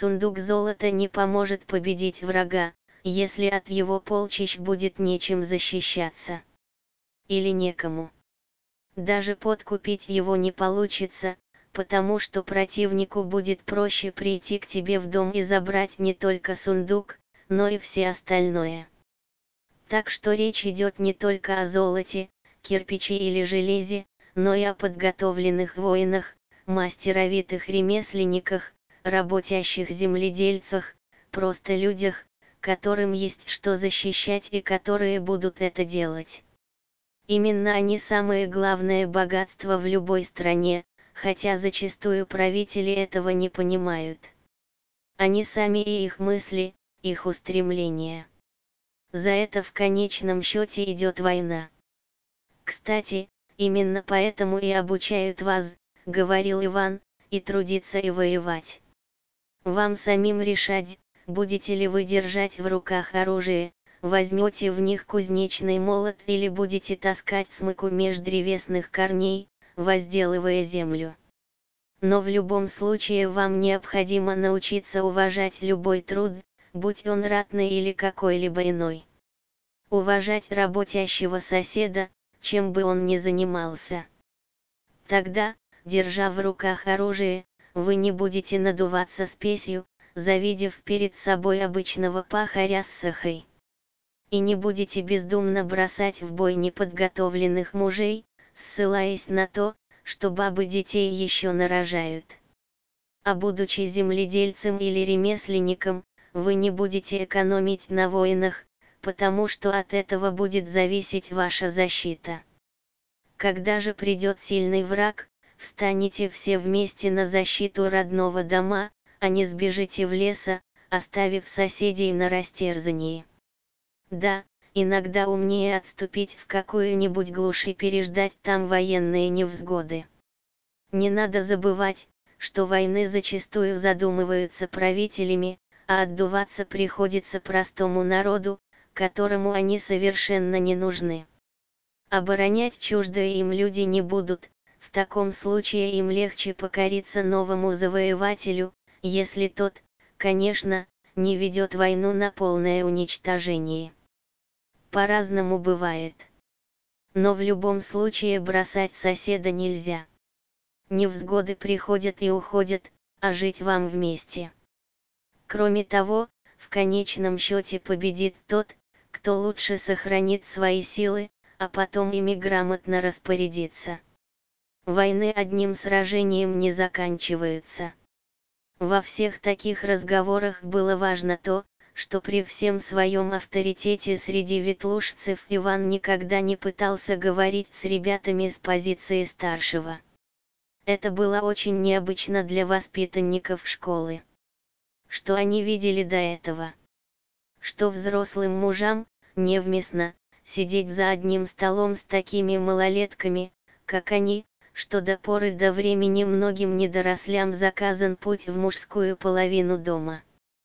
сундук золота не поможет победить врага, если от его полчищ будет нечем защищаться. Или некому. Даже подкупить его не получится, потому что противнику будет проще прийти к тебе в дом и забрать не только сундук, но и все остальное. Так что речь идет не только о золоте, кирпиче или железе, но и о подготовленных воинах, мастеровитых ремесленниках, работящих земледельцах, просто людях, которым есть что защищать и которые будут это делать. Именно они самое главное богатство в любой стране, хотя зачастую правители этого не понимают. Они сами и их мысли, их устремления. За это в конечном счете идет война. Кстати, именно поэтому и обучают вас, говорил Иван, и трудиться и воевать. Вам самим решать, будете ли вы держать в руках оружие, возьмете в них кузнечный молот или будете таскать смыку меж древесных корней, возделывая землю. Но в любом случае вам необходимо научиться уважать любой труд, будь он ратный или какой-либо иной. Уважать работящего соседа, чем бы он ни занимался. Тогда, держа в руках оружие, вы не будете надуваться спесью, завидев перед собой обычного пахаря с сахой. И не будете бездумно бросать в бой неподготовленных мужей, ссылаясь на то, что бабы детей еще нарожают. А будучи земледельцем или ремесленником, вы не будете экономить на воинах, потому что от этого будет зависеть ваша защита. Когда же придет сильный враг, встанете все вместе на защиту родного дома, а не сбежите в лес, оставив соседей на растерзании. Да, иногда умнее отступить в какую-нибудь глушь и переждать там военные невзгоды. Не надо забывать, что войны зачастую задумываются правителями, а отдуваться приходится простому народу, которому они совершенно не нужны. Оборонять чуждые им люди не будут, в таком случае им легче покориться новому завоевателю, если тот, конечно, не ведет войну на полное уничтожение. По-разному бывает. Но в любом случае бросать соседа нельзя. Невзгоды приходят и уходят, а жить вам вместе. Кроме того, в конечном счете победит тот, кто лучше сохранит свои силы, а потом ими грамотно распорядится. Войны одним сражением не заканчиваются. Во всех таких разговорах было важно то, что при всем своем авторитете среди ветлужцев Иван никогда не пытался говорить с ребятами с позиции старшего. Это было очень необычно для воспитанников школы. Что они видели до этого? Что взрослым мужам, невместно, сидеть за одним столом с такими малолетками, как они, что до поры до времени многим недорослям заказан путь в мужскую половину дома.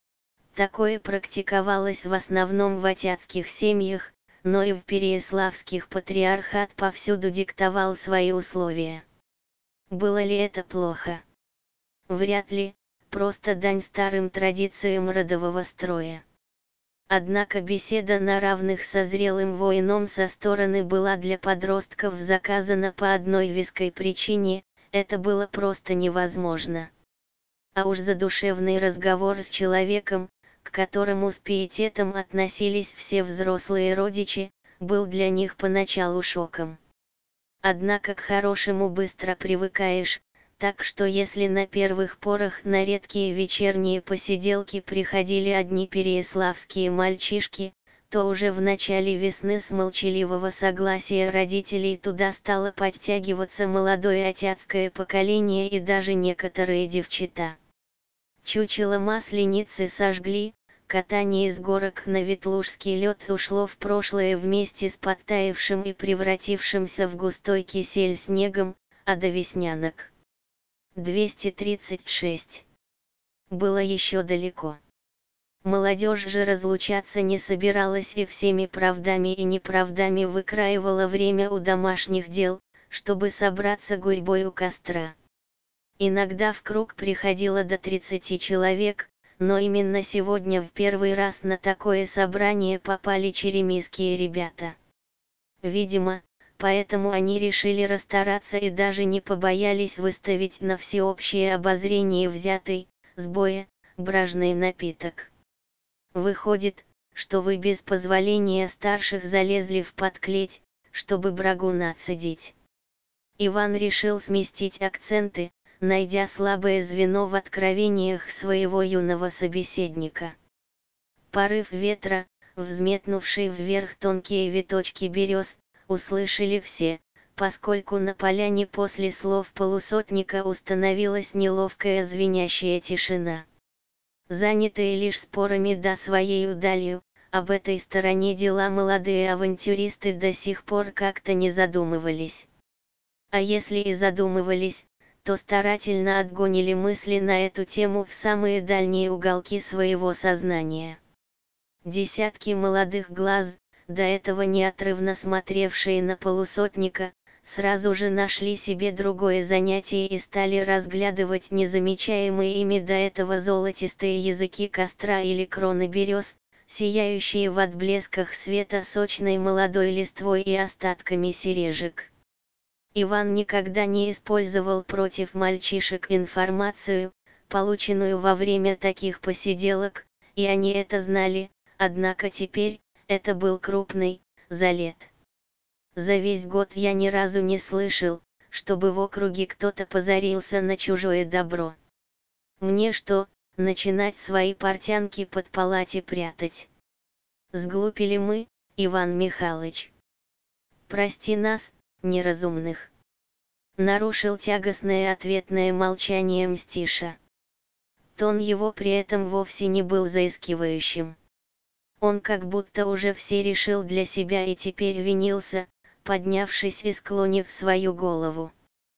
Такое практиковалось в основном в атятских семьях, но и в переяславских патриархат повсюду диктовал свои условия. Было ли это плохо? Вряд ли, просто дань старым традициям родового строя. Однако беседа на равных со зрелым воином со стороны была для подростков заказана по одной веской причине: это было просто невозможно. А уж задушевный разговор с человеком, к которому с пиететом относились все взрослые родичи, был для них поначалу шоком. Однако к хорошему быстро привыкаешь, так что если на первых порах на редкие вечерние посиделки приходили одни переяславские мальчишки, то уже в начале весны с молчаливого согласия родителей туда стало подтягиваться молодое атятское поколение и даже некоторые девчата. Чучело масленицы сожгли, катание с горок на ветлужский лед ушло в прошлое вместе с подтаявшим и превратившимся в густой кисель снегом, а до веснянок 236 было еще далеко. Молодежь же разлучаться не собиралась и всеми правдами и неправдами выкраивала время у домашних дел, чтобы собраться гурьбой у костра. Иногда в круг приходило до 30 человек, но именно сегодня в первый раз на такое собрание попали черемисские ребята. Видимо, поэтому они решили расстараться и даже не побоялись выставить на всеобщее обозрение взятый, с боя, бражный напиток. Выходит, что вы без позволения старших залезли в подклеть, чтобы брагу нацедить. Иван решил сместить акценты, найдя слабое звено в откровениях своего юного собеседника. Порыв ветра, взметнувший вверх тонкие веточки берез, услышали все, поскольку на поляне после слов полусотника установилась неловкая звенящая тишина. Занятые лишь спорами да своей удалью, об этой стороне дела молодые авантюристы до сих пор как-то не задумывались. А если и задумывались, то старательно отгонили мысли на эту тему в самые дальние уголки своего сознания. Десятки молодых глаз, до этого неотрывно смотревшие на полусотника, сразу же нашли себе другое занятие и стали разглядывать незамечаемые ими до этого золотистые языки костра или кроны берез, сияющие в отблесках света сочной молодой листвой и остатками сережек. Иван никогда не использовал против мальчишек информацию, полученную во время таких посиделок, и они это знали, однако теперь, это был крупный залет. За весь год я ни разу не слышал, чтобы в округе кто-то позарился на чужое добро. Мне что, начинать свои портянки под палати прятать? Сглупили мы, Иван Михайлович. Прости нас, неразумных. Нарушил тягостное ответное молчание Мстиша. Тон его при этом вовсе не был заискивающим. Он как будто уже все решил для себя и теперь винился, поднявшись и склонив свою голову.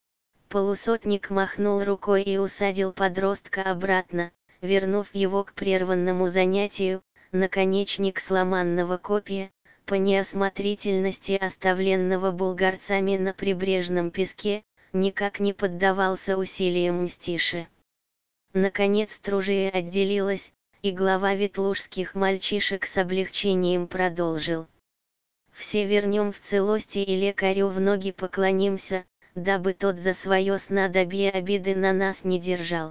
Полусотник махнул рукой и усадил подростка обратно, вернув его к прерванному занятию, наконечник сломанного копья, по неосмотрительности оставленного булгарцами на прибрежном песке, никак не поддавался усилиям Мстиши. Наконец стружие отделилась, и глава ветлужских мальчишек с облегчением продолжил. Все вернем в целости и лекарю в ноги поклонимся, дабы тот за свое снадобье обиды на нас не держал.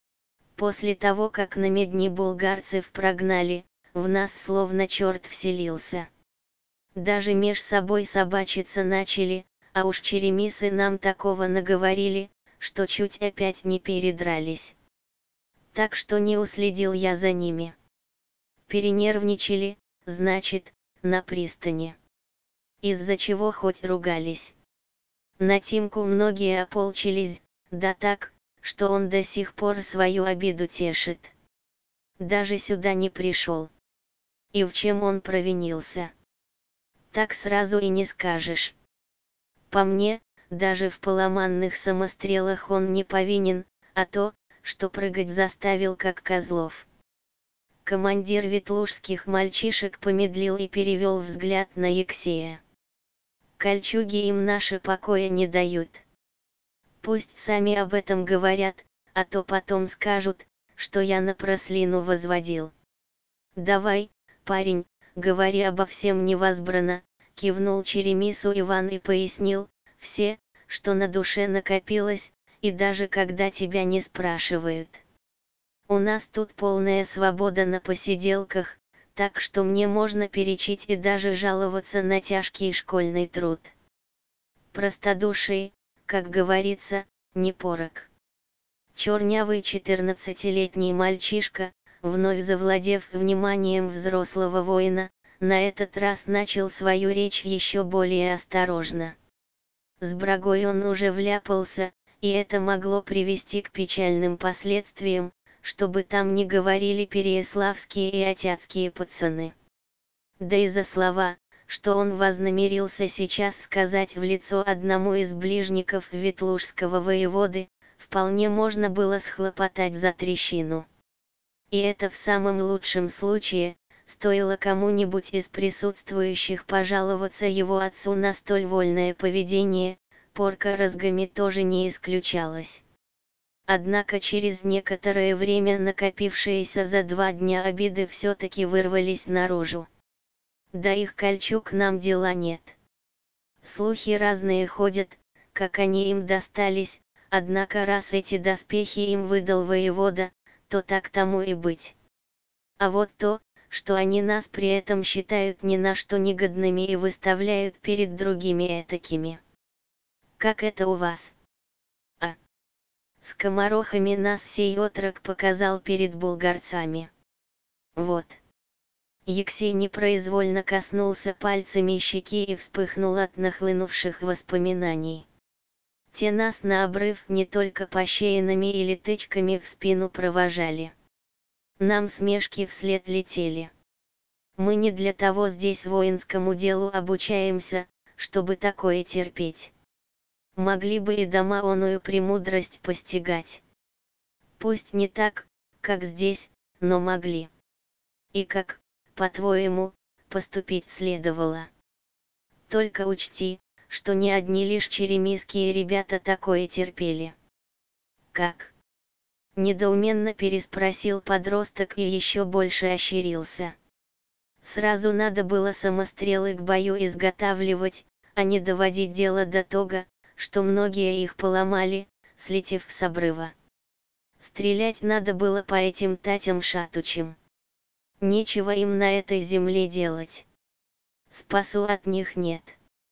После того, как на медни булгарцев прогнали, в нас словно черт вселился. Даже меж собой собачиться начали, а уж черемисы нам такого наговорили, что чуть опять не передрались. Так что не уследил я за ними. Перенервничали, значит, на пристани. Из-за чего хоть ругались. На Тимку многие ополчились, да так, что он до сих пор свою обиду тешит. Даже сюда не пришел. И в чем он провинился? Так сразу и не скажешь. По мне, даже в поломанных самострелах он не повинен, а то, что прыгать заставил как козлов. Командир ветлужских мальчишек помедлил и перевел взгляд на Евсея. Кольчуги им наши покоя не дают. Пусть сами об этом говорят, а то потом скажут, что я напраслину возводил. Давай, парень, говори обо всем невозбранно, кивнул Черемису Иван и пояснил, все, что на душе накопилось, и даже когда тебя не спрашивают. У нас тут полная свобода на посиделках, так что мне можно перечить и даже жаловаться на тяжкий школьный труд. Простодушие, как говорится, не порок. Чернявый 14-летний мальчишка, вновь завладев вниманием взрослого воина, на этот раз начал свою речь еще более осторожно. С брагой он уже вляпался, и это могло привести к печальным последствиям, чтобы там не говорили переяславские и отятские пацаны. Да и за слова, что он вознамерился сейчас сказать в лицо одному из ближников ветлужского воеводы, вполне можно было схлопотать за трещину. И это в самом лучшем случае, стоило кому-нибудь из присутствующих пожаловаться его отцу на столь вольное поведение, порка розгами тоже не исключалась. Однако через некоторое время накопившиеся за 2 дня обиды все-таки вырвались наружу. До их кольчуг нам дела нет. Слухи разные ходят, как они им достались, однако раз эти доспехи им выдал воевода, то так тому и быть. А вот то, что они нас при этом считают ни на что негодными и выставляют перед другими этакими. Как это у вас? А скоморохами нас сей отрок показал перед булгарцами. Вот. Евсей непроизвольно коснулся пальцами щеки и вспыхнул от нахлынувших воспоминаний. Те нас на обрыв не только пощеинами или тычками в спину провожали. Нам смешки вслед летели. Мы не для того здесь воинскому делу обучаемся, чтобы такое терпеть. Могли бы и дома оную премудрость постигать. Пусть не так, как здесь, но могли. И как, по-твоему, поступить следовало? Только учти, что не одни лишь черемисские ребята такое терпели. Как? Недоуменно переспросил подросток и еще больше ощерился. Сразу надо было самострелы к бою изготавливать, а не доводить дело до того, что многие их поломали, слетев с обрыва. Стрелять надо было по этим татям шатучим. Нечего им на этой земле делать. Спасу от них нет.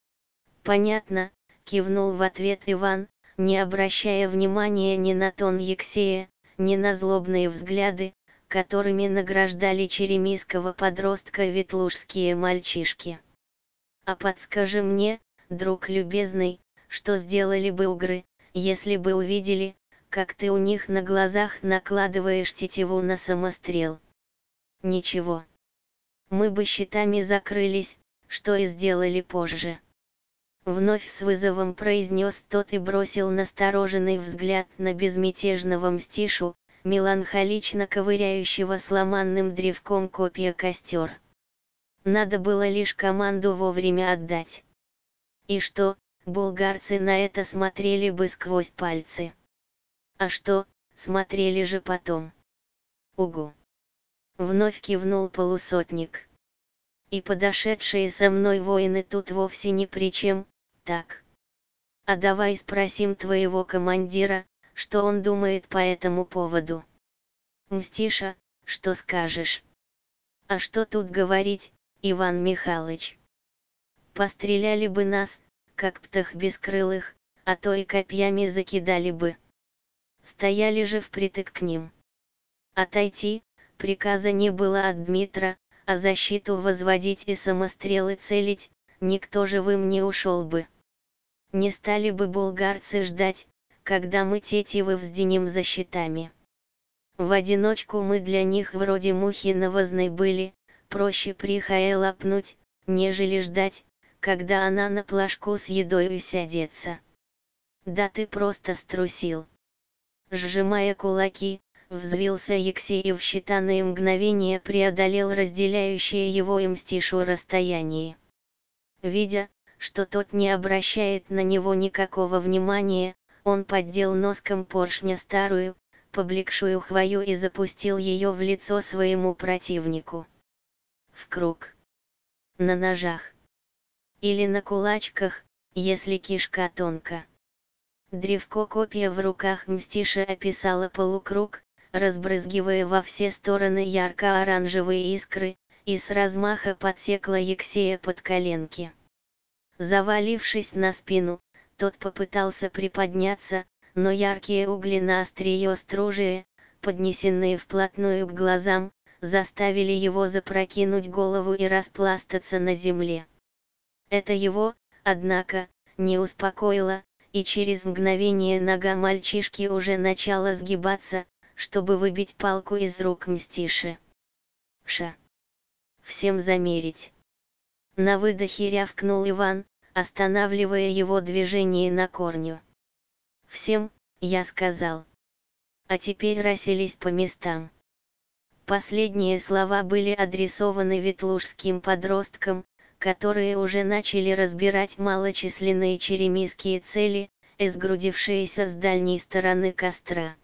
Понятно, кивнул в ответ Иван, не обращая внимания ни на тон Евсея, ни на злобные взгляды, которыми награждали черемисского подростка ветлужские мальчишки. А подскажи мне, друг любезный, что сделали бы угры, если бы увидели, как ты у них на глазах накладываешь тетиву на самострел? Ничего. Мы бы щитами закрылись, что и сделали позже. Вновь с вызовом произнес тот и бросил настороженный взгляд на безмятежного Мстишу, меланхолично ковыряющего сломанным древком копья костер. Надо было лишь команду вовремя отдать. И что, булгарцы на это смотрели бы сквозь пальцы. А что, смотрели же потом. Угу. Вновь кивнул полусотник. И подошедшие со мной воины тут вовсе ни при чем, так. А давай спросим твоего командира, что он думает по этому поводу. Мстиша, что скажешь? А что тут говорить, Иван Михайлович? Постреляли бы нас, как птах бескрылых, а то и копьями закидали бы. Стояли же впритык к ним. Отойти, приказа не было от Дмитра, а защиту возводить и самострелы целить, никто живым не ушел бы. Не стали бы булгарцы ждать, когда мы тетивы взденем за щитами. В одиночку мы для них вроде мухи навозной были, проще прихая лопнуть, нежели ждать, когда она на плашку с едой усядется. Да ты просто струсил. Сжимая кулаки, взвился Евсей и в считанные мгновения преодолел разделяющее его и Мстишу расстояние. Видя, что тот не обращает на него никакого внимания, он поддел носком поршня старую, поблекшую хвою и запустил ее в лицо своему противнику. В круг. На ножах. Или на кулачках, если кишка тонка. Древко копья в руках Мстиши описало полукруг, разбрызгивая во все стороны ярко-оранжевые искры, и с размаха подсекла Евсея под коленки. Завалившись на спину, тот попытался приподняться, но яркие угли на острие стружия, поднесенные вплотную к глазам, заставили его запрокинуть голову и распластаться на земле. Это его, однако, не успокоило, и через мгновение нога мальчишки уже начала сгибаться, чтобы выбить палку из рук Мстиши. Ша! Всем замерить! На выдохе рявкнул Иван, останавливая его движение на корню. Всем, я сказал. А теперь расселись по местам. Последние слова были адресованы ветлужским подросткам, которые уже начали разбирать малочисленные черемисские цели, сгрудившиеся с дальней стороны костра.